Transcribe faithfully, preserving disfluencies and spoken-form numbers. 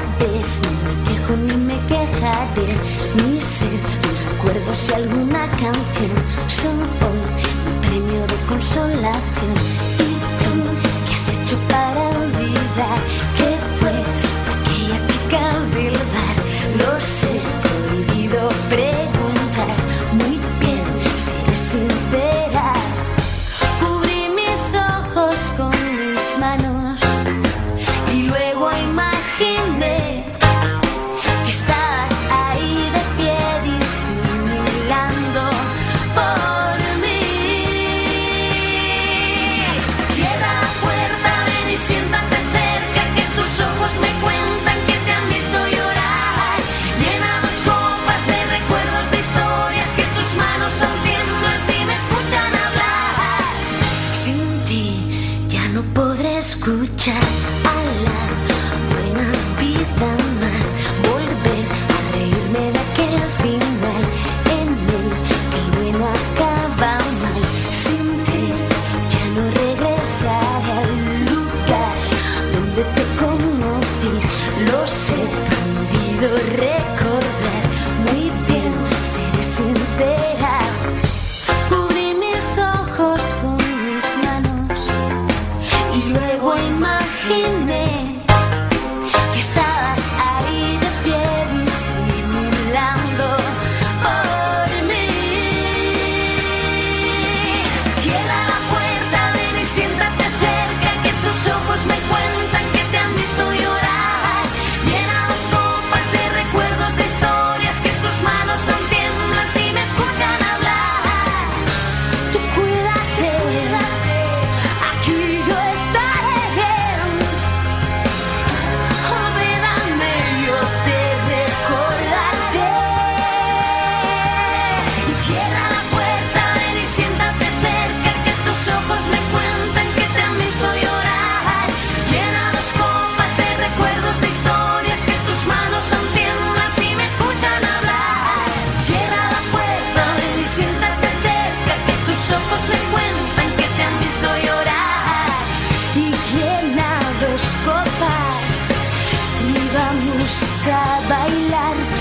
vez. No me quejo ni me quejaré. Mi ser, mis recuerdos y alguna canción son hoy mi premio de consolación. ¿Y tú qué has hecho para olvidar que fue aquella chica del bar? Lo sé, prohibido preguntar. Muy bien, seré sincera. Cubrí mis ojos con mis manos y luego imaginé que estabas ahí de pie disimulando por mí. Cierra la puerta, ven y siéntate cerca, que tus ojos me cuentan que te han visto llorar. Llena dos copas de recuerdos, de historias, que tus manos aún tiemblan si me escuchan hablar. Sin ti ya no podré escuchar a la buena vida más, volver a reírme de aquel final en el que el bueno acaba mal. Sin ti ya no regresaré al lugar donde te conocí. Lo sé, prohibido recordar. Muy bien, seré sincera. Cubrí mis ojos con mis manos y luego imaginé que estabas ahí de pie disimulando por mí. Cierra la puerta, ven y siéntate cerca, que tus ojos me cuentan que te han visto llorar. Llena dos copas de recuerdos, de historias, que tus manos aún tiemblan si me escuchan hablar. Tú cuídate, aquí yo estaré bien. Olvídame, yo te recordaré. Y cierra la puerta, ven y siéntate cerca, que tus ojos me cuentan que te han visto llorar. Llena dos copas de recuerdos, de historias, que tus manos aún tiemblan si me escuchan hablar. Cierra la puerta, ven y siéntate cerca, que tus ojos me cuentan que te han visto llorar. Y llena dos copas y vamos a bailar.